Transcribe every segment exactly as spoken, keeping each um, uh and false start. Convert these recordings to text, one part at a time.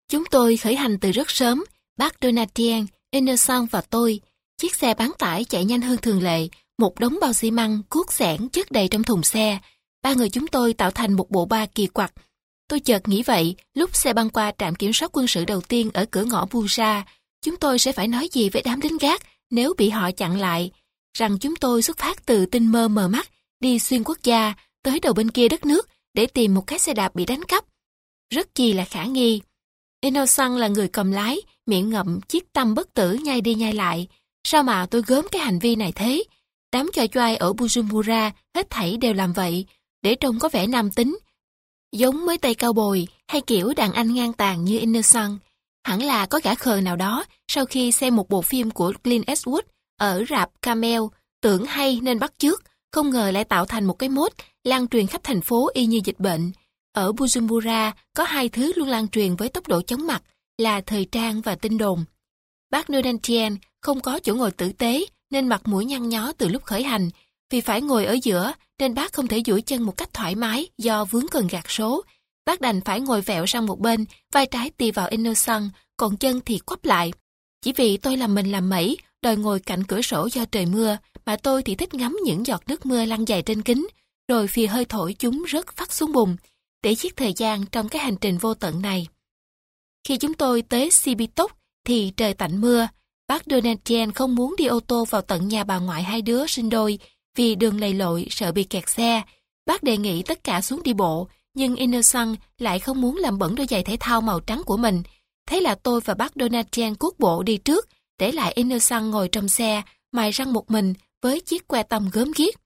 Chúng tôi khởi hành từ rất sớm, bác Donatien, Innocent và tôi. Chiếc xe bán tải chạy nhanh hơn thường lệ, một đống bao xi măng, cuốc xẻng chất đầy trong thùng xe. Ba người chúng tôi tạo thành một bộ ba kỳ quặc. Tôi chợt nghĩ vậy, lúc xe băng qua trạm kiểm soát quân sự đầu tiên ở cửa ngõ Busa, chúng tôi sẽ phải nói gì với đám lính gác nếu bị họ chặn lại, rằng chúng tôi xuất phát từ tinh mơ mờ mắt, đi xuyên quốc gia, tới đầu bên kia đất nước để tìm một cái xe đạp bị đánh cắp. Rất chi là khả nghi. Innocent là người cầm lái, miệng ngậm chiếc tăm bất tử nhai đi nhai lại. Sao mà tôi gớm cái hành vi này thế? Đám choi choai ở Bujumbura hết thảy đều làm vậy, để trông có vẻ nam tính, giống mới tay cao bồi hay kiểu đàn anh ngang tàn như Innocent. Hẳn là có gã khờ nào đó sau khi xem một bộ phim của Clint Eastwood ở rạp Camel, tưởng hay nên bắt chước, không ngờ lại tạo thành một cái mốt lan truyền khắp thành phố y như dịch bệnh. Ở Bujumbura có hai thứ luôn lan truyền với tốc độ chóng mặt là thời trang và tin đồn. Bác Donatien không có chỗ ngồi tử tế nên mặt mũi nhăn nhó từ lúc khởi hành. Vì phải ngồi ở giữa nên bác không thể duỗi chân một cách thoải mái do vướng cần gạt số. Bác đành phải ngồi vẹo sang một bên, vai trái tì vào Innocent, còn chân thì quắp lại. Chỉ vì tôi làm mình làm mẩy, đòi ngồi cạnh cửa sổ do trời mưa, mà tôi thì thích ngắm những giọt nước mưa lăn dài trên kính, rồi phì hơi thổi chúng rớt phắt xuống bùn, để giết thời gian trong cái hành trình vô tận này. Khi chúng tôi tới Cibitoke thì trời tạnh mưa. Bác Donatien không muốn đi ô tô vào tận nhà bà ngoại hai đứa sinh đôi vì đường lầy lội sợ bị kẹt xe. Bác đề nghị tất cả xuống đi bộ, nhưng Innocent lại không muốn làm bẩn đôi giày thể thao màu trắng của mình. Thế là tôi và bác Donatien cuốc bộ đi trước, để lại Innocent ngồi trong xe, mài răng một mình với chiếc que tăm gớm ghiếc.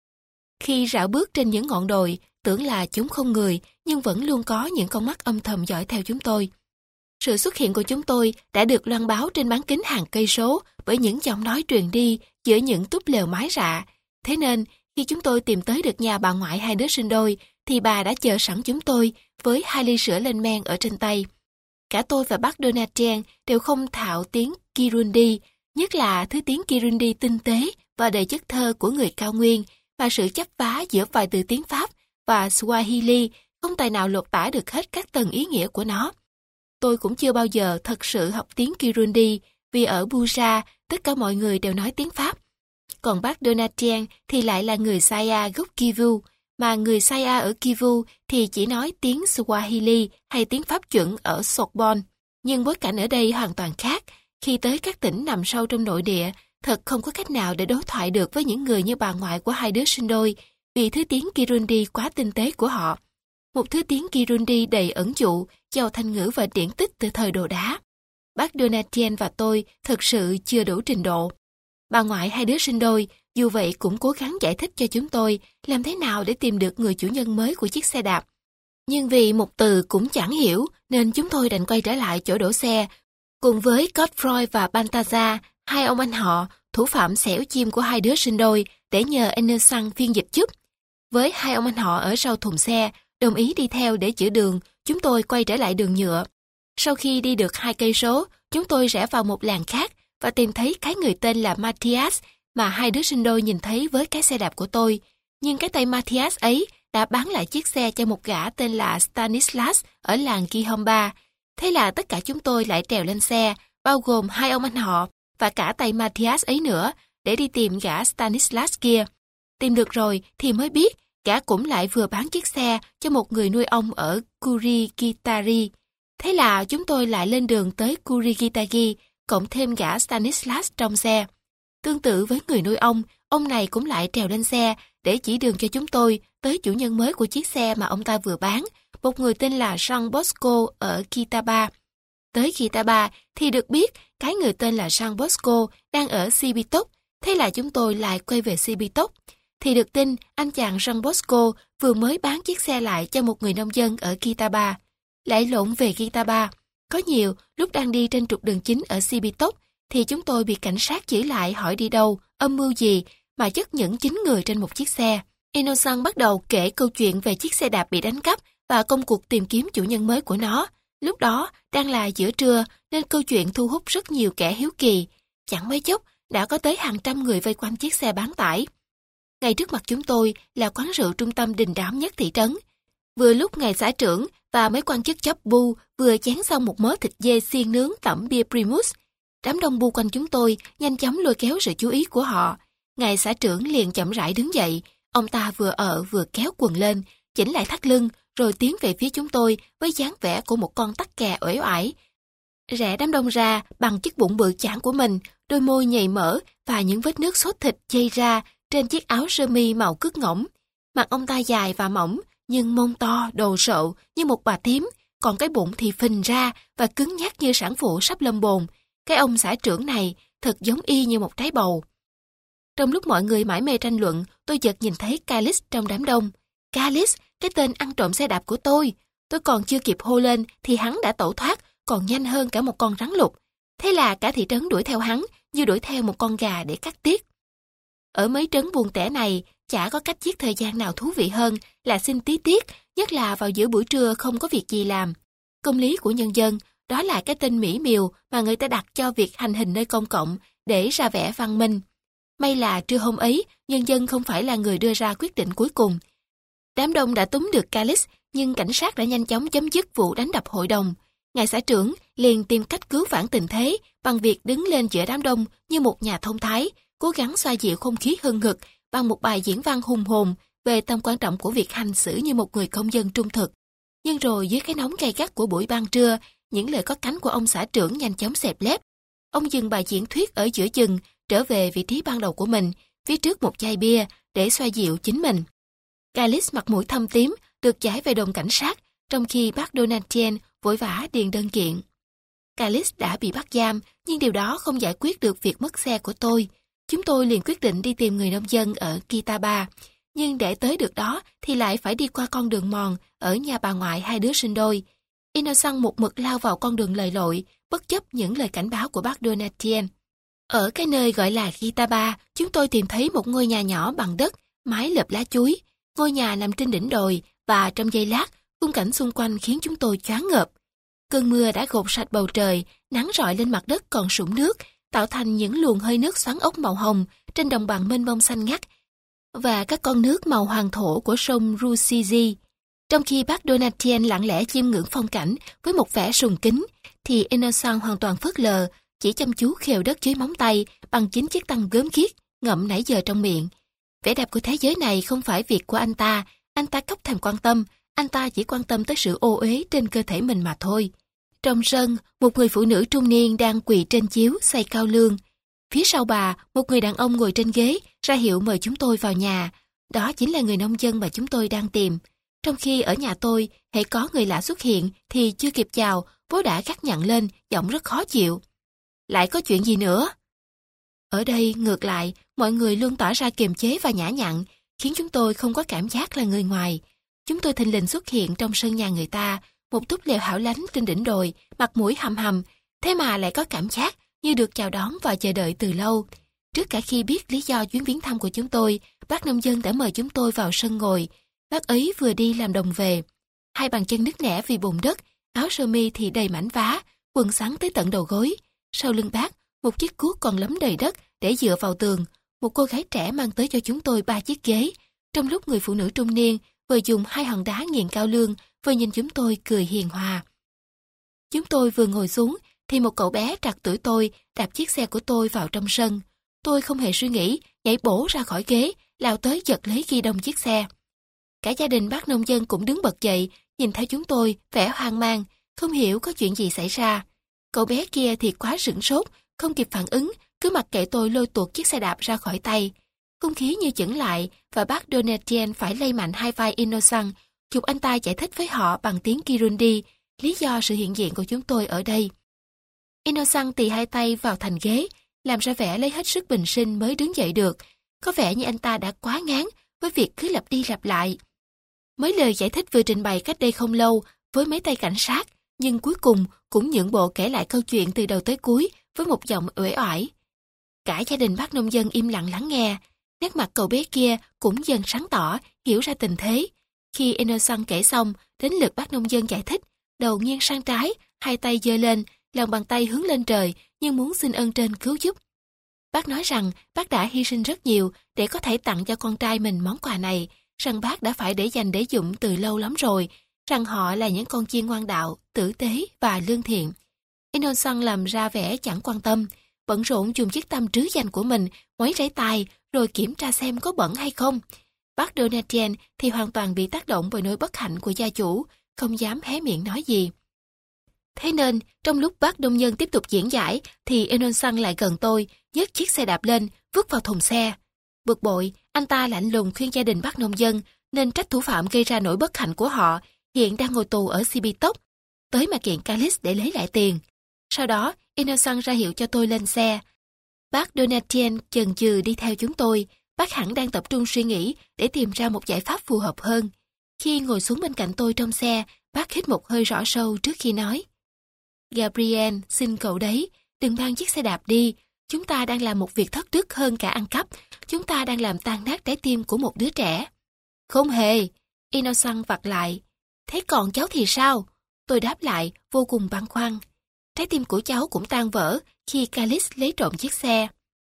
Khi rảo bước trên những ngọn đồi, tưởng là chúng không người, nhưng vẫn luôn có những con mắt âm thầm dõi theo chúng tôi. Sự xuất hiện của chúng tôi đã được loan báo trên bán kính hàng cây số bởi những giọng nói truyền đi giữa những túp lều mái rạ. Thế nên, khi chúng tôi tìm tới được nhà bà ngoại hai đứa sinh đôi, thì bà đã chờ sẵn chúng tôi với hai ly sữa lên men ở trên tay. Cả tôi và bác Donatien đều không thạo tiếng Kirundi, nhất là thứ tiếng Kirundi tinh tế và đầy chất thơ của người cao nguyên, và sự chấp vá giữa vài từ tiếng Pháp và Swahili không tài nào lột tả được hết các tầng ý nghĩa của nó. Tôi cũng chưa bao giờ thật sự học tiếng Kirundi, vì ở Busa tất cả mọi người đều nói tiếng Pháp. Còn bác Donatien thì lại là người Saya gốc Kivu, mà người Saya ở Kivu thì chỉ nói tiếng Swahili hay tiếng Pháp chuẩn ở Sorbonne. Nhưng bối cảnh ở đây hoàn toàn khác. Khi tới các tỉnh nằm sâu trong nội địa, thật không có cách nào để đối thoại được với những người như bà ngoại của hai đứa sinh đôi, vì thứ tiếng Kirundi quá tinh tế của họ. Một thứ tiếng Kirundi đầy ẩn dụ, giàu thanh ngữ và điển tích từ thời đồ đá. Bác Donatien và tôi thật sự chưa đủ trình độ. Bà ngoại hai đứa sinh đôi, dù vậy cũng cố gắng giải thích cho chúng tôi làm thế nào để tìm được người chủ nhân mới của chiếc xe đạp. Nhưng vì một từ cũng chẳng hiểu, nên chúng tôi đành quay trở lại chỗ đổ xe, cùng với Godfroy và Balthazar, hai ông anh họ, thủ phạm xẻo chim của hai đứa sinh đôi, để nhờ Innocent phiên dịch giúp. Với hai ông anh họ ở sau thùng xe, đồng ý đi theo để chữa đường, chúng tôi quay trở lại đường nhựa. Sau khi đi được hai cây số, chúng tôi rẽ vào một làng khác và tìm thấy cái người tên là Matthias mà hai đứa sinh đôi nhìn thấy với cái xe đạp của tôi. Nhưng cái tay Matthias ấy đã bán lại chiếc xe cho một gã tên là Stanislas ở làng Kihomba. Thế là tất cả chúng tôi lại trèo lên xe, bao gồm hai ông anh họ và cả tay Matthias ấy nữa, để đi tìm gã Stanislas kia. Tìm được rồi thì mới biết gã cũng lại vừa bán chiếc xe cho một người nuôi ong ở Kurigitari. Thế là chúng tôi lại lên đường tới Kurigitagi, cộng thêm gã Stanislas trong xe. Tương tự với người nuôi ong, ông này cũng lại trèo lên xe để chỉ đường cho chúng tôi tới chủ nhân mới của chiếc xe mà ông ta vừa bán, một người tên là Jean Bosco ở Kitaba. Tới Kitaba thì được biết cái người tên là Jean Bosco đang ở Cibitoke, thế là chúng tôi lại quay về Cibitoke. Thì được tin anh chàng Jean Bosco vừa mới bán chiếc xe lại cho một người nông dân ở Kitaba. Lại lộn về Kitaba. Có nhiều lúc đang đi trên trục đường chính ở Cibitoke thì chúng tôi bị cảnh sát giữ lại hỏi đi đâu, âm mưu gì mà chất những chín người trên một chiếc xe. Innocent bắt đầu kể câu chuyện về chiếc xe đạp bị đánh cắp và công cuộc tìm kiếm chủ nhân mới của nó. Lúc đó đang là giữa trưa nên câu chuyện thu hút rất nhiều kẻ hiếu kỳ. Chẳng mấy chốc đã có tới hàng trăm người vây quanh chiếc xe bán tải. Ngay trước mặt chúng tôi là quán rượu trung tâm đình đám nhất thị trấn. Vừa lúc ngài xã trưởng và mấy quan chức chóp bu vừa chén xong một mớ thịt dê xiên nướng tẩm bia Primus. Đám đông bu quanh chúng tôi nhanh chóng lôi kéo sự chú ý của họ. Ngài xã trưởng liền chậm rãi đứng dậy. Ông ta vừa ở vừa kéo quần lên, chỉnh lại thắt lưng, rồi tiến về phía chúng tôi với dáng vẻ của một con tắc kè uể oải. Rẽ đám đông ra bằng chiếc bụng bự chảng của mình, đôi môi nhầy mỡ và những vết nước sốt thịt chây ra trên chiếc áo sơ mi màu cước ngỗng. Mặt ông ta dài và mỏng, nhưng mông to, đồ sộ như một bà thím, còn cái bụng thì phình ra và cứng nhắc như sản phụ sắp lâm bồn. Cái ông xã trưởng này thật giống y như một trái bầu. Trong lúc mọi người mải mê tranh luận, tôi chợt nhìn thấy Calix trong đám đông. Calix, cái tên ăn trộm xe đạp của tôi. Tôi còn chưa kịp hô lên thì hắn đã tẩu thoát, còn nhanh hơn cả một con rắn lục. Thế là cả thị trấn đuổi theo hắn như đuổi theo một con gà để cắt tiết. Ở mấy trấn buồn tẻ này, chả có cách giết thời gian nào thú vị hơn là xin tí tiết, nhất là vào giữa buổi trưa không có việc gì làm. Công lý của nhân dân, đó là cái tên mỹ miều mà người ta đặt cho việc hành hình nơi công cộng để ra vẻ văn minh. May là trưa hôm ấy, nhân dân không phải là người đưa ra quyết định cuối cùng. Đám đông đã túm được Calix, nhưng cảnh sát đã nhanh chóng chấm dứt vụ đánh đập hội đồng. Ngài xã trưởng liền tìm cách cứu vãn tình thế bằng việc đứng lên giữa đám đông như một nhà thông thái, cố gắng xoa dịu không khí hừng hực bằng một bài diễn văn hùng hồn về tầm quan trọng của việc hành xử như một người công dân trung thực. Nhưng rồi dưới cái nóng gay gắt của buổi ban trưa, những lời có cánh của ông xã trưởng nhanh chóng xẹp lép. Ông dừng bài diễn thuyết ở giữa chừng, trở về vị trí ban đầu của mình, phía trước một chai bia để xoa dịu chính mình. Calix mặt mũi thâm tím được giải về đồn cảnh sát, trong khi bác Donatien vội vã điền đơn kiện. Calix đã bị bắt giam, nhưng điều đó không giải quyết được việc mất xe của tôi. Chúng tôi liền quyết định đi tìm người nông dân ở Kitaba, nhưng để tới được đó thì lại phải đi qua con đường mòn ở nhà bà ngoại hai đứa sinh đôi. Innocent một mực lao vào con đường lầy lội, bất chấp những lời cảnh báo của bác Donatien. Ở cái nơi gọi là Kitaba, chúng tôi tìm thấy một ngôi nhà nhỏ bằng đất, mái lợp lá chuối. Ngôi nhà nằm trên đỉnh đồi và trong giây lát, khung cảnh xung quanh khiến chúng tôi choáng ngợp. Cơn mưa đã gột sạch bầu trời, nắng rọi lên mặt đất còn sũng nước, tạo thành những luồng hơi nước xoắn ốc màu hồng trên đồng bằng mênh mông xanh ngắt và các con nước màu hoàng thổ của sông Rusizi. Trong khi bác Donatien lặng lẽ chiêm ngưỡng phong cảnh với một vẻ sùng kính, thì Innocent hoàn toàn phớt lờ, chỉ chăm chú khều đất dưới móng tay bằng chính chiếc tăm gớm ghiếc ngậm nãy giờ trong miệng. Vẻ đẹp của thế giới này không phải việc của anh ta, anh ta cóc thèm quan tâm, anh ta chỉ quan tâm tới sự ô uế trên cơ thể mình mà thôi. Trong sân, một người phụ nữ trung niên đang quỳ trên chiếu xay cao lương. Phía sau bà, một người đàn ông ngồi trên ghế, ra hiệu mời chúng tôi vào nhà. Đó chính là người nông dân mà chúng tôi đang tìm. Trong khi ở nhà tôi, hễ có người lạ xuất hiện thì chưa kịp chào, bố đã gắt nhặn lên, giọng rất khó chịu. Lại có chuyện gì nữa? Ở đây, ngược lại, mọi người luôn tỏ ra kiềm chế và nhã nhặn, khiến chúng tôi không có cảm giác là người ngoài. Chúng tôi thình lình xuất hiện trong sân nhà người ta, một túp lều hảo lánh trên đỉnh đồi, mặt mũi hầm hầm, thế mà lại có cảm giác như được chào đón và chờ đợi từ lâu. Trước cả khi biết lý do chuyến viếng thăm của chúng tôi, bác nông dân đã mời chúng tôi vào sân ngồi. Bác ấy vừa đi làm đồng về, hai bàn chân nứt nẻ vì bùn đất, áo sơ mi thì đầy mảnh vá, quần xắn tới tận đầu gối. Sau lưng bác, một chiếc cuốc còn lấm đầy đất để dựa vào tường. Một cô gái trẻ mang tới cho chúng tôi ba chiếc ghế, trong lúc người phụ nữ trung niên vừa dùng hai hòn đá nghiền cao lương, vừa nhìn chúng tôi cười hiền hòa. Chúng tôi vừa ngồi xuống, thì một cậu bé trạc tuổi tôi đạp chiếc xe của tôi vào trong sân. Tôi không hề suy nghĩ, nhảy bổ ra khỏi ghế, lao tới giật lấy ghi đông chiếc xe. Cả gia đình bác nông dân cũng đứng bật dậy, nhìn theo chúng tôi, vẻ hoang mang, không hiểu có chuyện gì xảy ra. Cậu bé kia thì quá sửng sốt, không kịp phản ứng, cứ mặc kệ tôi lôi tuột chiếc xe đạp ra khỏi tay. Không khí như chững lại và bác Donatien phải lay mạnh hai vai Innocent, chụp anh ta giải thích với họ bằng tiếng Kirundi lý do sự hiện diện của chúng tôi ở đây. Innocent tì hai tay vào thành ghế, làm ra vẻ lấy hết sức bình sinh mới đứng dậy được. Có vẻ như anh ta đã quá ngán với việc cứ lặp đi lặp lại. Mấy lời giải thích vừa trình bày cách đây không lâu với mấy tay cảnh sát, nhưng cuối cùng cũng nhượng bộ kể lại câu chuyện từ đầu tới cuối với một giọng uể oải. Cả gia đình bác nông dân im lặng lắng nghe. Nét mặt cậu bé kia cũng dần sáng tỏ, hiểu ra tình thế. Khi Innocent kể xong, đến lượt bác nông dân giải thích, đầu nghiêng sang trái, hai tay giơ lên, lòng bàn tay hướng lên trời, nhưng muốn xin ơn trên cứu giúp. Bác nói rằng bác đã hy sinh rất nhiều để có thể tặng cho con trai mình món quà này, rằng bác đã phải để dành để dụng từ lâu lắm rồi, rằng họ là những con chiên ngoan đạo, tử tế và lương thiện. Innocent làm ra vẻ chẳng quan tâm, bận rộn dùng chiếc tăm trứ danh của mình ngoáy rảy tai rồi kiểm tra xem có bẩn hay không. Bác Donatien thì hoàn toàn bị tác động bởi nỗi bất hạnh của gia chủ, không dám hé miệng nói gì. Thế nên, trong lúc bác nông nhân tiếp tục diễn giải, thì Innocent lại gần tôi, nhấc chiếc xe đạp lên, vứt vào thùng xe. Bực bội, anh ta lạnh lùng khuyên gia đình bác nông dân nên trách thủ phạm gây ra nỗi bất hạnh của họ, hiện đang ngồi tù ở Cibitoke, tới mà kiện Calix để lấy lại tiền. Sau đó, Innocent ra hiệu cho tôi lên xe. Bác Donatien chần chừ đi theo chúng tôi, bác hẳn đang tập trung suy nghĩ để tìm ra một giải pháp phù hợp hơn. Khi ngồi xuống bên cạnh tôi trong xe, bác hít một hơi rõ sâu trước khi nói. Gabriel, xin cậu đấy, đừng mang chiếc xe đạp đi. Chúng ta đang làm một việc thất đức hơn cả ăn cắp. Chúng ta đang làm tan nát trái tim của một đứa trẻ. Không hề, Innocent vặt lại. Thế còn cháu thì sao? Tôi đáp lại, vô cùng băn khoăn. Trái tim của cháu cũng tan vỡ khi Calix lấy trộm chiếc xe.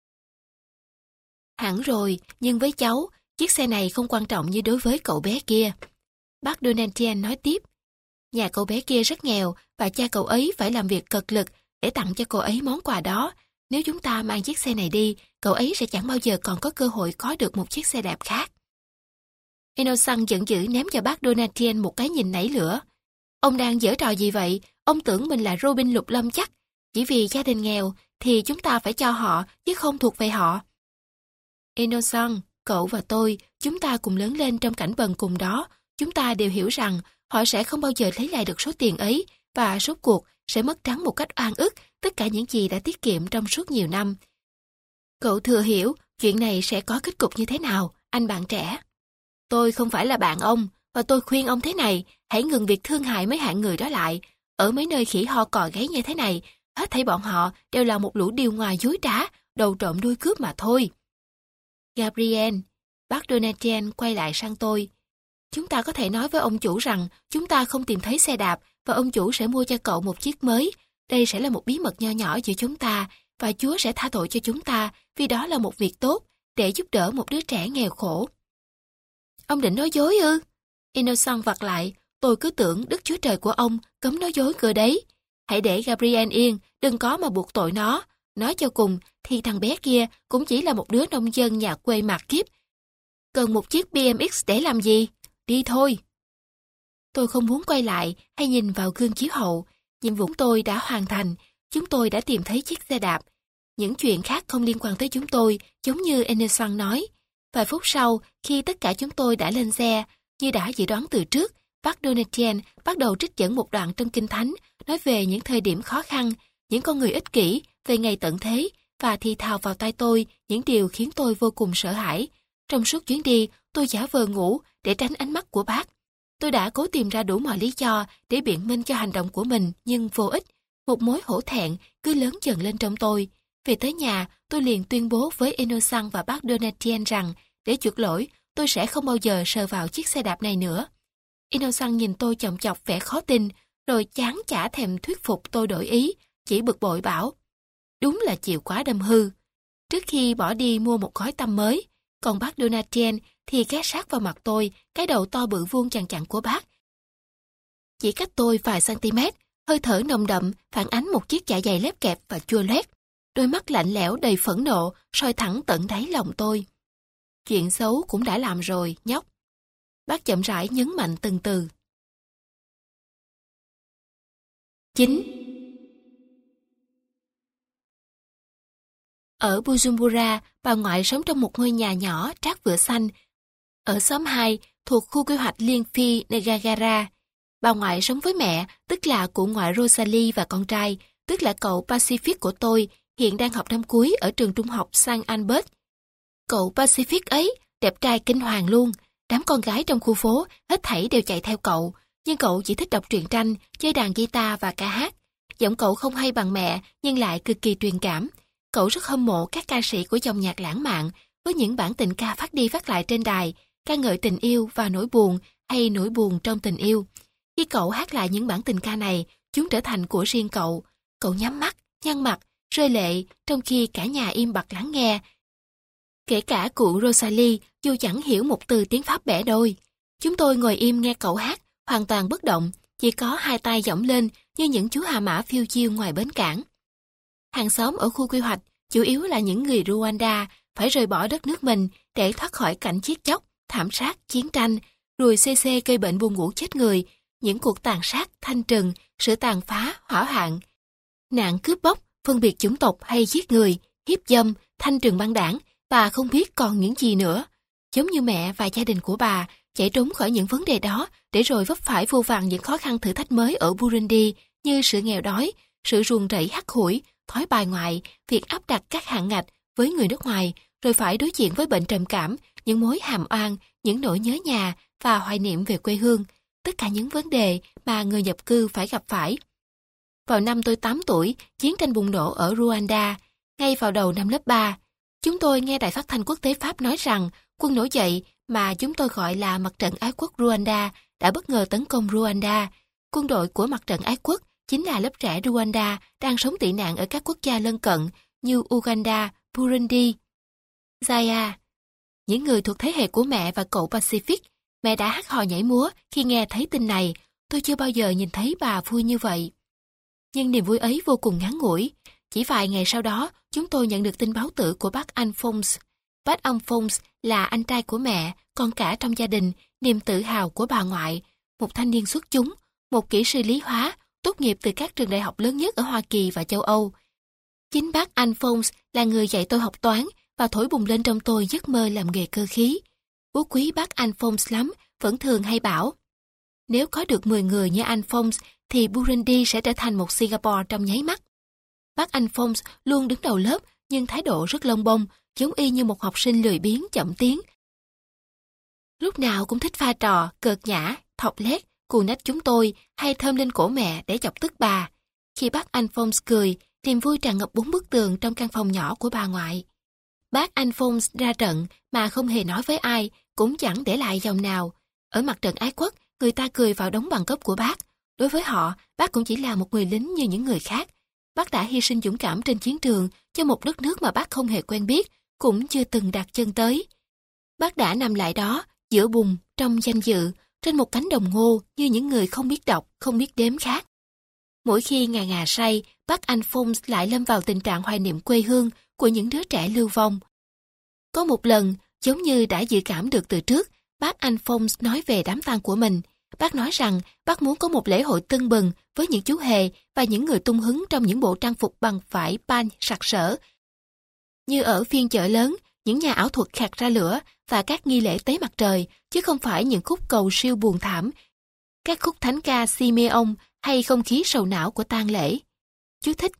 Hẳn rồi, nhưng với cháu, chiếc xe này không quan trọng như đối với cậu bé kia. Bác Donatien nói tiếp. Nhà cậu bé kia rất nghèo và cha cậu ấy phải làm việc cật lực để tặng cho cậu ấy món quà đó. Nếu chúng ta mang chiếc xe này đi, cậu ấy sẽ chẳng bao giờ còn có cơ hội có được một chiếc xe đạp khác. Innocent giận dữ ném cho bác Donatien một cái nhìn nảy lửa. Ông đang giở trò gì vậy? Ông tưởng mình là Robin Lục Lâm chắc. Chỉ vì gia đình nghèo thì chúng ta phải cho họ chứ không thuộc về họ. Innocent, cậu và tôi, chúng ta cùng lớn lên trong cảnh bần cùng đó. Chúng ta đều hiểu rằng họ sẽ không bao giờ lấy lại được số tiền ấy và rốt cuộc sẽ mất trắng một cách oan ức tất cả những gì đã tiết kiệm trong suốt nhiều năm. Cậu thừa hiểu chuyện này sẽ có kết cục như thế nào, anh bạn trẻ. Tôi không phải là bạn ông, và tôi khuyên ông thế này, hãy ngừng việc thương hại mấy hạng người đó lại. Ở mấy nơi khỉ ho cò gáy như thế này, hết thảy bọn họ đều là một lũ điều ngoài dối trá, đầu trộm đuôi cướp mà thôi. Gabriel, bác Donatien quay lại sang tôi. Chúng ta có thể nói với ông chủ rằng chúng ta không tìm thấy xe đạp và ông chủ sẽ mua cho cậu một chiếc mới. Đây sẽ là một bí mật nho nhỏ giữa chúng ta và Chúa sẽ tha tội cho chúng ta vì đó là một việc tốt để giúp đỡ một đứa trẻ nghèo khổ. Ông định nói dối ư? Innocent vặt lại, tôi cứ tưởng Đức Chúa Trời của ông cấm nói dối cơ đấy. Hãy để Gabriel yên, đừng có mà buộc tội nó. Nói cho cùng thì thằng bé kia cũng chỉ là một đứa nông dân nhà quê mạt kiếp. Cần một chiếc bê em ích để làm gì? Đi thôi. Tôi không muốn quay lại hay nhìn vào gương chiếu hậu. Nhiệm vụ tôi đã hoàn thành. Chúng tôi đã tìm thấy chiếc xe đạp. Những chuyện khác không liên quan tới chúng tôi, giống như Innocent nói. Vài phút sau, khi tất cả chúng tôi đã lên xe, như đã dự đoán từ trước, bác Donatien bắt đầu trích dẫn một đoạn trong Kinh Thánh, nói về những thời điểm khó khăn, những con người ích kỷ, về ngày tận thế, và thì thào vào tai tôi những điều khiến tôi vô cùng sợ hãi. Trong suốt chuyến đi, tôi giả vờ ngủ để tránh ánh mắt của bác. Tôi đã cố tìm ra đủ mọi lý do để biện minh cho hành động của mình, nhưng vô ích. Một mối hổ thẹn cứ lớn dần lên trong tôi. Về tới nhà, tôi liền tuyên bố với Innocent và bác Donatien rằng, để chuộc lỗi, tôi sẽ không bao giờ sờ vào chiếc xe đạp này nữa. Innocent nhìn tôi chòng chọc vẻ khó tin, rồi chán chả thèm thuyết phục tôi đổi ý, chỉ bực bội bảo. Đúng là chịu quá đâm hư. Trước khi bỏ đi mua một gói tăm mới, còn bác Donatien thì ghé sát vào mặt tôi, cái đầu to bự vuông chằng chằng của bác. Chỉ cách tôi vài cm, hơi thở nồng đậm phản ánh một chiếc dạ dày lép kẹp và chua loét. Đôi mắt lạnh lẽo đầy phẫn nộ soi thẳng tận đáy lòng tôi. Chuyện xấu cũng đã làm rồi, nhóc. Bác chậm rãi nhấn mạnh từng từ. chín. Ở Bujumbura, bà ngoại sống trong một ngôi nhà nhỏ trát vữa xanh. Ở xóm hai, thuộc khu quy hoạch Liên Phi Negagara. Bà ngoại sống với mẹ, tức là cụ ngoại Rosalie và con trai, tức là cậu Pacific của tôi, hiện đang học năm cuối ở trường trung học Saint Albert. Cậu Pacific ấy, đẹp trai kinh hoàng luôn. Đám con gái trong khu phố, hết thảy đều chạy theo cậu. Nhưng cậu chỉ thích đọc truyện tranh, chơi đàn guitar và ca hát. Giọng cậu không hay bằng mẹ, nhưng lại cực kỳ truyền cảm. Cậu rất hâm mộ các ca sĩ của dòng nhạc lãng mạn, với những bản tình ca phát đi phát lại trên đài, ca ngợi tình yêu và nỗi buồn hay nỗi buồn trong tình yêu. Khi cậu hát lại những bản tình ca này, chúng trở thành của riêng cậu. Cậu nhắm mắt, nhăn mặt, rơi lệ, trong khi cả nhà im bặt lắng nghe. Kể cả cụ Rosalie, dù chẳng hiểu một từ tiếng Pháp bẻ đôi. Chúng tôi ngồi im nghe cậu hát, hoàn toàn bất động, chỉ có hai tay giỏng lên như những chú hà mã phiêu diêu ngoài bến cảng. Hàng xóm ở khu quy hoạch chủ yếu là những người Rwanda phải rời bỏ đất nước mình để thoát khỏi cảnh giết chóc, thảm sát, chiến tranh, ruồi xê xê gây bệnh buồn ngủ chết người, những cuộc tàn sát, thanh trừng, sự tàn phá, hỏa hoạn, nạn cướp bóc, phân biệt chủng tộc hay giết người, hiếp dâm, thanh trừng băng đảng và không biết còn những gì nữa. Giống như mẹ và gia đình của bà chạy trốn khỏi những vấn đề đó để rồi vấp phải vô vàn những khó khăn thử thách mới ở Burundi như sự nghèo đói, sự ruồng rẫy hắt hủi, thói bài ngoại, việc áp đặt các hạn ngạch với người nước ngoài, rồi phải đối diện với bệnh trầm cảm, những mối hàm oan, những nỗi nhớ nhà và hoài niệm về quê hương, tất cả những vấn đề mà người nhập cư phải gặp phải. Vào năm tôi tám tuổi, chiến tranh bùng nổ ở Rwanda. Ngay vào đầu năm lớp ba, chúng tôi nghe đài phát thanh quốc tế Pháp nói rằng quân nổi dậy mà chúng tôi gọi là Mặt trận Ái quốc Rwanda đã bất ngờ tấn công Rwanda. Quân đội của Mặt trận Ái quốc chính là lớp trẻ Rwanda đang sống tị nạn ở các quốc gia lân cận như Uganda, Burundi, Zaire. Những người thuộc thế hệ của mẹ và cậu Pacific, mẹ đã hát hò nhảy múa khi nghe thấy tin này. Tôi chưa bao giờ nhìn thấy bà vui như vậy. Nhưng niềm vui ấy vô cùng ngắn ngủi. Chỉ vài ngày sau đó, chúng tôi nhận được tin báo tử của bác Alphonse. Bác Alphonse là anh trai của mẹ, con cả trong gia đình, niềm tự hào của bà ngoại, một thanh niên xuất chúng, một kỹ sư lý hóa, tốt nghiệp từ các trường đại học lớn nhất ở Hoa Kỳ và châu Âu. Chính bác Alphonse là người dạy tôi học toán và thổi bùng lên trong tôi giấc mơ làm nghề cơ khí. Bố quý bác Alphonse lắm, vẫn thường hay bảo, nếu có được mười người như Alphonse thì Burundi sẽ trở thành một Singapore trong nháy mắt. Bác Alphonse luôn đứng đầu lớp nhưng thái độ rất lông bông, giống y như một học sinh lười biếng chậm tiếng. Lúc nào cũng thích pha trò, cợt nhã, thọc lét, cù nách chúng tôi hay thơm lên cổ mẹ để chọc tức bà. Khi bác Alphonse cười, niềm vui tràn ngập bốn bức tường trong căn phòng nhỏ của bà ngoại. Bác Alphonse ra trận mà không hề nói với ai, cũng chẳng để lại dòng nào. Ở mặt trận ái quốc, người ta cười vào đống bằng cấp của bác. Đối với họ, bác cũng chỉ là một người lính như những người khác. Bác đã hy sinh dũng cảm trên chiến trường cho một đất nước mà bác không hề quen biết, cũng chưa từng đặt chân tới. Bác đã nằm lại đó, giữa bùn, trong danh dự, trên một cánh đồng ngô như những người không biết đọc, không biết đếm khác. Mỗi khi ngà ngà say, bác Alphonse lại lâm vào tình trạng hoài niệm quê hương của những đứa trẻ lưu vong. Có một lần, giống như đã dự cảm được từ trước, bác Alphonse nói về đám tang của mình. Bác nói rằng bác muốn có một lễ hội tưng bừng với những chú hề và những người tung hứng trong những bộ trang phục bằng vải pan sặc sỡ. Như ở phiên chợ lớn, những nhà ảo thuật khạc ra lửa và các nghi lễ tế mặt trời, chứ không phải những khúc cầu siêu buồn thảm, các khúc thánh ca Simeon hay không khí sầu não của tang lễ. Chú thích: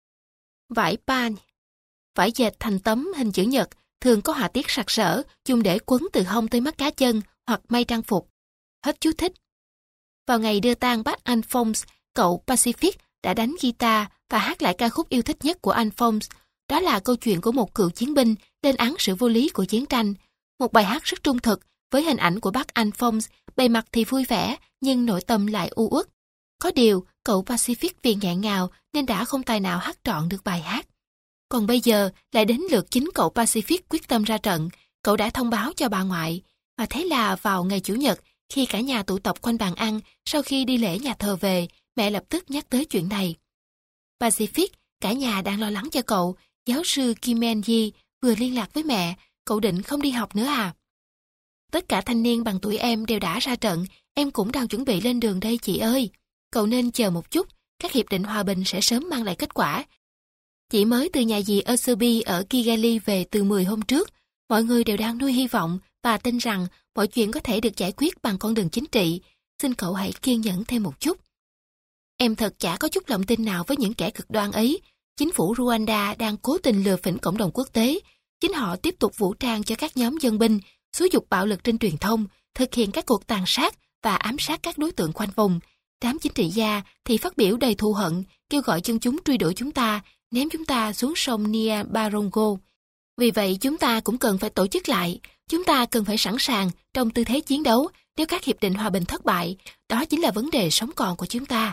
vải pan, vải dệt thành tấm hình chữ nhật, thường có họa tiết sặc sỡ, dùng để quấn từ hông tới mắt cá chân hoặc may trang phục. Hết chú thích. Vào ngày đưa tang bác Alphonse, cậu Pacific đã đánh guitar và hát lại ca khúc yêu thích nhất của Alphonse. Đó là câu chuyện của một cựu chiến binh lên án sự vô lý của chiến tranh. Một bài hát rất trung thực với hình ảnh của bác Alphonse, bề mặt thì vui vẻ nhưng nội tâm lại u uất. Có điều, cậu Pacific vì nghẹn ngào nên đã không tài nào hát trọn được bài hát. Còn bây giờ lại đến lượt chính cậu Pacific quyết tâm ra trận. Cậu đã thông báo cho bà ngoại. Và thế là vào ngày Chủ nhật, khi cả nhà tụ tập quanh bàn ăn, sau khi đi lễ nhà thờ về, mẹ lập tức nhắc tới chuyện này. Pacific, cả nhà đang lo lắng cho cậu. Giáo sư Kim En-yi vừa liên lạc với mẹ, cậu định không đi học nữa à? Tất cả thanh niên bằng tuổi em đều đã ra trận, em cũng đang chuẩn bị lên đường đây chị ơi. Cậu nên chờ một chút, các hiệp định hòa bình sẽ sớm mang lại kết quả. Chị mới từ nhà dì Eusebie ở Kigali về từ mười hôm trước. Mọi người đều đang nuôi hy vọng và tin rằng mọi chuyện có thể được giải quyết bằng con đường chính trị. Xin cậu hãy kiên nhẫn thêm một chút. Em thật chả có chút lòng tin nào với những kẻ cực đoan ấy. Chính phủ Rwanda đang cố tình lừa phỉnh cộng đồng quốc tế. Chính họ tiếp tục vũ trang cho các nhóm dân binh, xúi giục bạo lực trên truyền thông, thực hiện các cuộc tàn sát và ám sát các đối tượng quanh vùng. Đám chính trị gia thì phát biểu đầy thù hận, kêu gọi dân chúng truy đuổi chúng ta, ném chúng ta xuống sông Nia Barongo. Vì vậy chúng ta cũng cần phải tổ chức lại. Chúng ta cần phải sẵn sàng trong tư thế chiến đấu nếu các hiệp định hòa bình thất bại. Đó chính là vấn đề sống còn của chúng ta.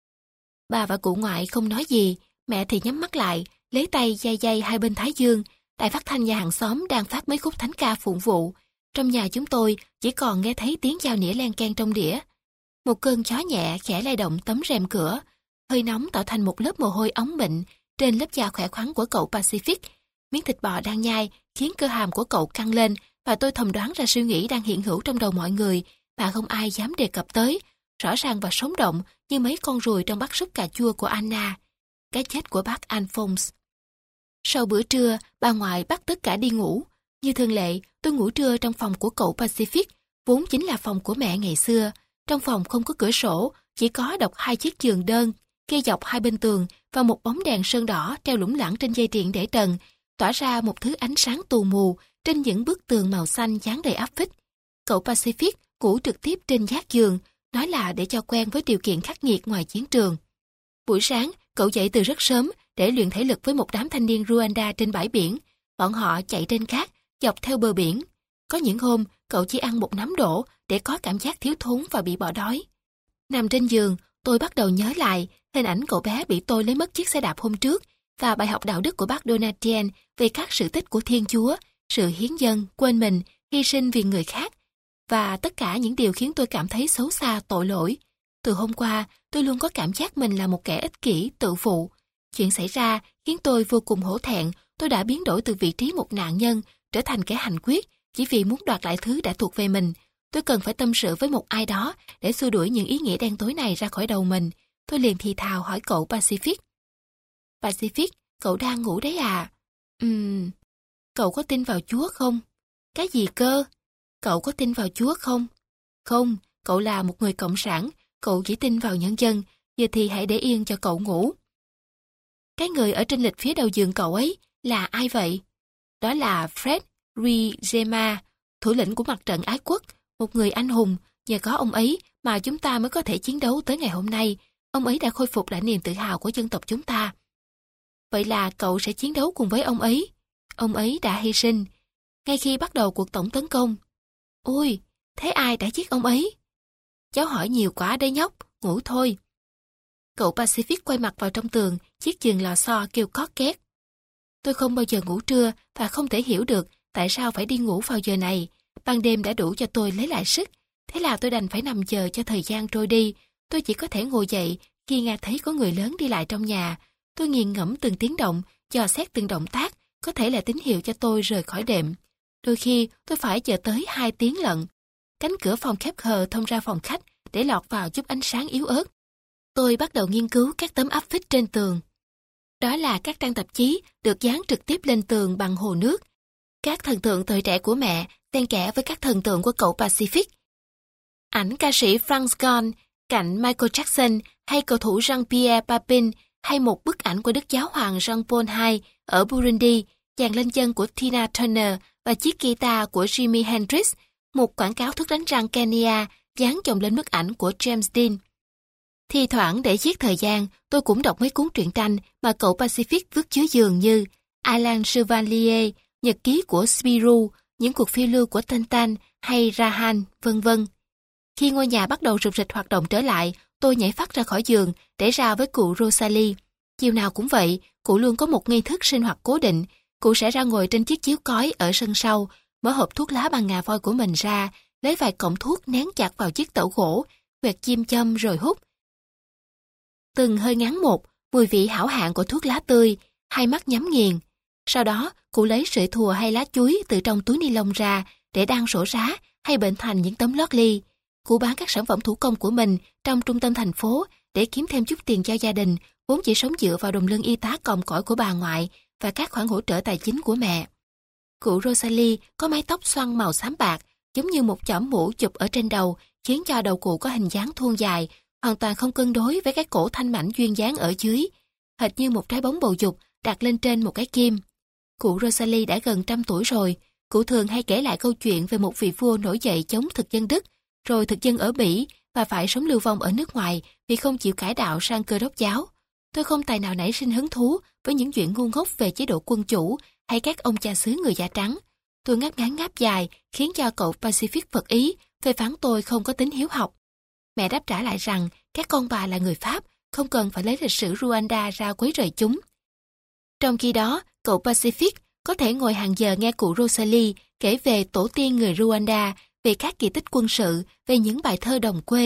Bà và cụ ngoại không nói gì. Mẹ thì nhắm mắt lại, lấy tay day day hai bên thái dương. Đài phát thanh nhà hàng xóm đang phát mấy khúc thánh ca phụng vụ. Trong nhà chúng tôi chỉ còn nghe thấy tiếng dao nĩa len keng trong đĩa. Một cơn gió nhẹ khẽ lay động tấm rèm cửa, hơi nóng tạo thành một lớp mồ hôi óng mịn trên lớp da khỏe khoắn của cậu Pacific. Miếng thịt bò đang nhai khiến cơ hàm của cậu căng lên và tôi thầm đoán ra suy nghĩ đang hiện hữu trong đầu mọi người mà không ai dám đề cập tới, rõ ràng và sống động như mấy con ruồi trong bát súp cà chua của Anna. Cái chết của bác Alphonse. Sau bữa trưa, bà ngoại bắt tất cả đi ngủ. Như thường lệ, tôi ngủ trưa trong phòng của cậu Pacific, vốn chính là phòng của mẹ ngày xưa. Trong phòng không có cửa sổ, chỉ có độc hai chiếc giường đơn, kê dọc hai bên tường và một bóng đèn sơn đỏ treo lủng lẳng trên dây điện để trần, tỏa ra một thứ ánh sáng tù mù trên những bức tường màu xanh dán đầy áp phích. Cậu Pacific ngủ trực tiếp trên giác giường, nói là để cho quen với điều kiện khắc nghiệt ngoài chiến trường. Buổi sáng, cậu dậy từ rất sớm để luyện thể lực với một đám thanh niên Rwanda trên bãi biển. Bọn họ chạy trên cát, dọc theo bờ biển. Có những hôm, cậu chỉ ăn một nắm đỗ để có cảm giác thiếu thốn và bị bỏ đói. Nằm trên giường, tôi bắt đầu nhớ lại hình ảnh cậu bé bị tôi lấy mất chiếc xe đạp hôm trước và bài học đạo đức của bác Donatien về các sự tích của Thiên Chúa, sự hiến dâng, quên mình, hy sinh vì người khác, và tất cả những điều khiến tôi cảm thấy xấu xa, tội lỗi. Từ hôm qua, tôi luôn có cảm giác mình là một kẻ ích kỷ, tự phụ. Chuyện xảy ra khiến tôi vô cùng hổ thẹn. Tôi đã biến đổi từ vị trí một nạn nhân trở thành kẻ hành quyết chỉ vì muốn đoạt lại thứ đã thuộc về mình. Tôi cần phải tâm sự với một ai đó để xua đuổi những ý nghĩa đen tối này ra khỏi đầu mình. Tôi liền thì thào hỏi cậu Pacific. Pacific, cậu đang ngủ đấy à? Ừm, cậu có tin vào Chúa không? Cái gì cơ? Cậu có tin vào Chúa không? Không, cậu là một người cộng sản, cậu chỉ tin vào nhân dân, giờ thì hãy để yên cho cậu ngủ. Cái người ở trên lịch phía đầu giường cậu ấy là ai vậy? Đó là Fred Rwigema, thủ lĩnh của mặt trận ái quốc, một người anh hùng. Nhờ có ông ấy mà chúng ta mới có thể chiến đấu tới ngày hôm nay. Ông ấy đã khôi phục lại niềm tự hào của dân tộc chúng ta. Vậy là cậu sẽ chiến đấu cùng với ông ấy. Ông ấy đã hy sinh ngay khi bắt đầu cuộc tổng tấn công. Ôi, thế ai đã giết ông ấy? Cháu hỏi nhiều quá đấy nhóc, ngủ thôi. Cậu Pacific quay mặt vào trong tường, chiếc giường lò xo kêu cót két. Tôi không bao giờ ngủ trưa và không thể hiểu được tại sao phải đi ngủ vào giờ này. Ban đêm đã đủ cho tôi lấy lại sức, thế là tôi đành phải nằm chờ cho thời gian trôi đi. Tôi chỉ có thể ngồi dậy khi nghe thấy có người lớn đi lại trong nhà. Tôi nghiền ngẫm từng tiếng động, dò xét từng động tác, có thể là tín hiệu cho tôi rời khỏi đệm. Đôi khi tôi phải chờ tới hai tiếng lận. Cánh cửa phòng khép hờ thông ra phòng khách để lọt vào chút ánh sáng yếu ớt. Tôi bắt đầu nghiên cứu các tấm áp phích trên tường. Đó là các trang tạp chí được dán trực tiếp lên tường bằng hồ nước. Các thần tượng thời trẻ của mẹ xen kẽ với các thần tượng của cậu Pacific. Ảnh ca sĩ Franz Gall cạnh Michael Jackson, hay cầu thủ Jean-Pierre Papin, hay một bức ảnh của Đức Giáo hoàng Jean-Paul hai ở Burundi, dàn lên chân của Tina Turner và chiếc guitar của Jimi Hendrix, một quảng cáo thuốc đánh răng Kenya dán chồng lên bức ảnh của James Dean. Thì thoảng để giết thời gian, tôi cũng đọc mấy cuốn truyện tranh mà cậu Pacific vứt dưới giường như Alan Chevalier, nhật ký của Spirou, những cuộc phiêu lưu của Tintin hay Rahan, vân vân. Khi ngôi nhà bắt đầu rục rịch hoạt động trở lại, tôi nhảy phắt ra khỏi giường để ra với cụ Rosalie. Chiều nào cũng vậy, cụ luôn có một nghi thức sinh hoạt cố định. Cụ sẽ ra ngồi trên chiếc chiếu cói ở sân sau, mở hộp thuốc lá bằng ngà voi của mình ra, lấy vài cọng thuốc nén chặt vào chiếc tẩu gỗ, quẹt chim châm rồi hút. Từng hơi ngắn một, mùi vị hảo hạng của thuốc lá tươi, hai mắt nhắm nghiền. Sau đó, cụ lấy sợi thùa hay lá chuối từ trong túi ni lông ra để đan sổ rá hay bệnh thành những tấm lót ly. Cụ bán các sản phẩm thủ công của mình trong trung tâm thành phố để kiếm thêm chút tiền cho gia đình, vốn chỉ sống dựa vào đồng lương y tá còm cõi của bà ngoại và các khoản hỗ trợ tài chính của mẹ. Cụ Rosalie có mái tóc xoăn màu xám bạc, giống như một chõm mũ chụp ở trên đầu, khiến cho đầu cụ có hình dáng thuôn dài, hoàn toàn không cân đối với cái cổ thanh mảnh duyên dáng ở dưới, hệt như một trái bóng bầu dục đặt lên trên một cái kim. Cụ Rosalie đã gần trăm tuổi rồi. Cụ thường hay kể lại câu chuyện về một vị vua nổi dậy chống thực dân Đức, rồi thực dân ở Bỉ và phải sống lưu vong ở nước ngoài vì không chịu cải đạo sang Cơ đốc giáo. Tôi không tài nào nảy sinh hứng thú với những chuyện ngu ngốc về chế độ quân chủ hay các ông cha xứ người da trắng. Tôi ngáp ngán ngáp dài khiến cho cậu Pacific phật ý, phê phán tôi không có tính hiếu học. Mẹ đáp trả lại rằng các con bà là người Pháp, không cần phải lấy lịch sử Rwanda ra quấy rầy chúng. Trong khi đó, cậu Pacific có thể ngồi hàng giờ nghe cụ Rosalie kể về tổ tiên người Rwanda, về các kỳ tích quân sự, về những bài thơ đồng quê,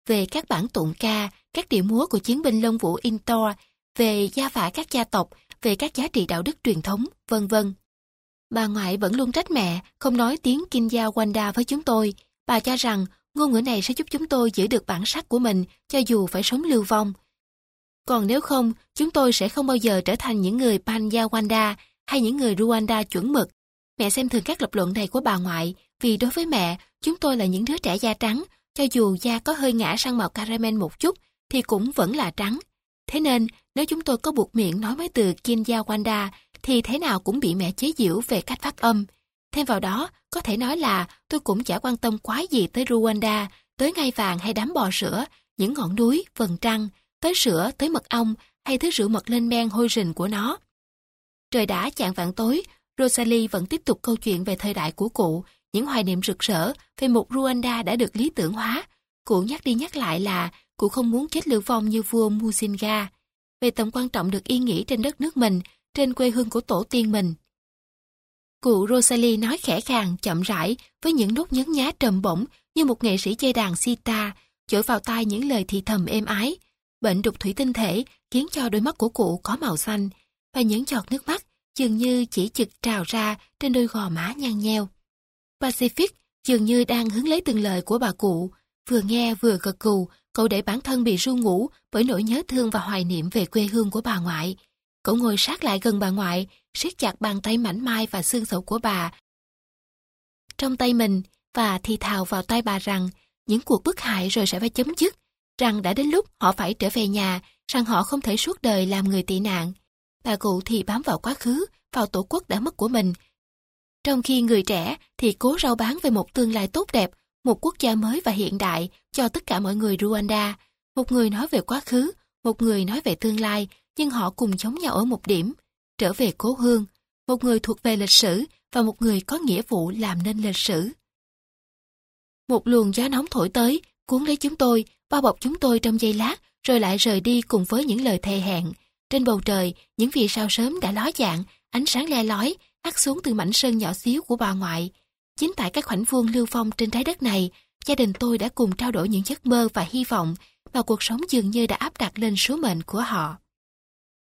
về các bản tụng ca, các điệu múa của chiến binh Long Vũ Intor, về gia phả các gia tộc, về các giá trị đạo đức truyền thống, vân vân. Bà ngoại vẫn luôn trách mẹ không nói tiếng Kinya Wanda với chúng tôi. Bà cho rằng ngôn ngữ này sẽ giúp chúng tôi giữ được bản sắc của mình cho dù phải sống lưu vong. Còn nếu không, chúng tôi sẽ không bao giờ trở thành những người Banyawanda hay những người Rwanda chuẩn mực. Mẹ xem thường các lập luận này của bà ngoại, vì đối với mẹ, chúng tôi là những đứa trẻ da trắng, cho dù da có hơi ngã sang màu caramel một chút thì cũng vẫn là trắng. Thế nên, nếu chúng tôi có buộc miệng nói mấy từ Kinyarwanda thì thế nào cũng bị mẹ chế giễu về cách phát âm. Thêm vào đó, có thể nói là tôi cũng chả quan tâm quá gì tới Rwanda, tới ngai vàng hay đám bò sữa, những ngọn núi, vầng trăng, tới sữa, tới mật ong hay thứ rượu mật lên men hôi rình của nó. Trời đã chạng vạng tối, Rosalie vẫn tiếp tục câu chuyện về thời đại của cụ, những hoài niệm rực rỡ về một Rwanda đã được lý tưởng hóa. Cụ nhắc đi nhắc lại là cụ không muốn chết lưu vong như vua Musinga, về tầm quan trọng được yên nghỉ trên đất nước mình, trên quê hương của tổ tiên mình. Cụ Rosalie nói khẽ khàng, chậm rãi, với những nốt nhấn nhá trầm bổng như một nghệ sĩ chơi đàn sitar, chổi vào tai những lời thì thầm êm ái. Bệnh đục thủy tinh thể khiến cho đôi mắt của cụ có màu xanh, và những giọt nước mắt dường như chỉ chực trào ra trên đôi gò má nhăn nheo. Pacific dường như đang hứng lấy từng lời của bà cụ, vừa nghe vừa gật gù. Cậu để bản thân bị ru ngủ bởi nỗi nhớ thương và hoài niệm về quê hương của bà ngoại. Cậu ngồi sát lại gần bà ngoại, siết chặt bàn tay mảnh mai và xương sẩu của bà trong tay mình và thì thào vào tai bà rằng những cuộc bức hại rồi sẽ phải chấm dứt, rằng đã đến lúc họ phải trở về nhà, rằng họ không thể suốt đời làm người tị nạn. Bà cụ thì bám vào quá khứ, vào tổ quốc đã mất của mình, trong khi người trẻ thì cố rao bán về một tương lai tốt đẹp, một quốc gia mới và hiện đại cho tất cả mọi người Rwanda. Một người nói về quá khứ, một người nói về tương lai, nhưng họ cùng giống nhau ở một điểm, trở về cố hương. Một người thuộc về lịch sử và một người có nghĩa vụ làm nên lịch sử. Một luồng gió nóng thổi tới, cuốn lấy chúng tôi, bao bọc chúng tôi trong giây lát, rồi lại rời đi cùng với những lời thề hẹn. Trên bầu trời, những vì sao sớm đã ló dạng, ánh sáng le lói, hắt xuống từ mảnh sân nhỏ xíu của bà ngoại. Chính tại các khoảnh vuông lưu phong trên trái đất này, gia đình tôi đã cùng trao đổi những giấc mơ và hy vọng, và cuộc sống dường như đã áp đặt lên số mệnh của họ.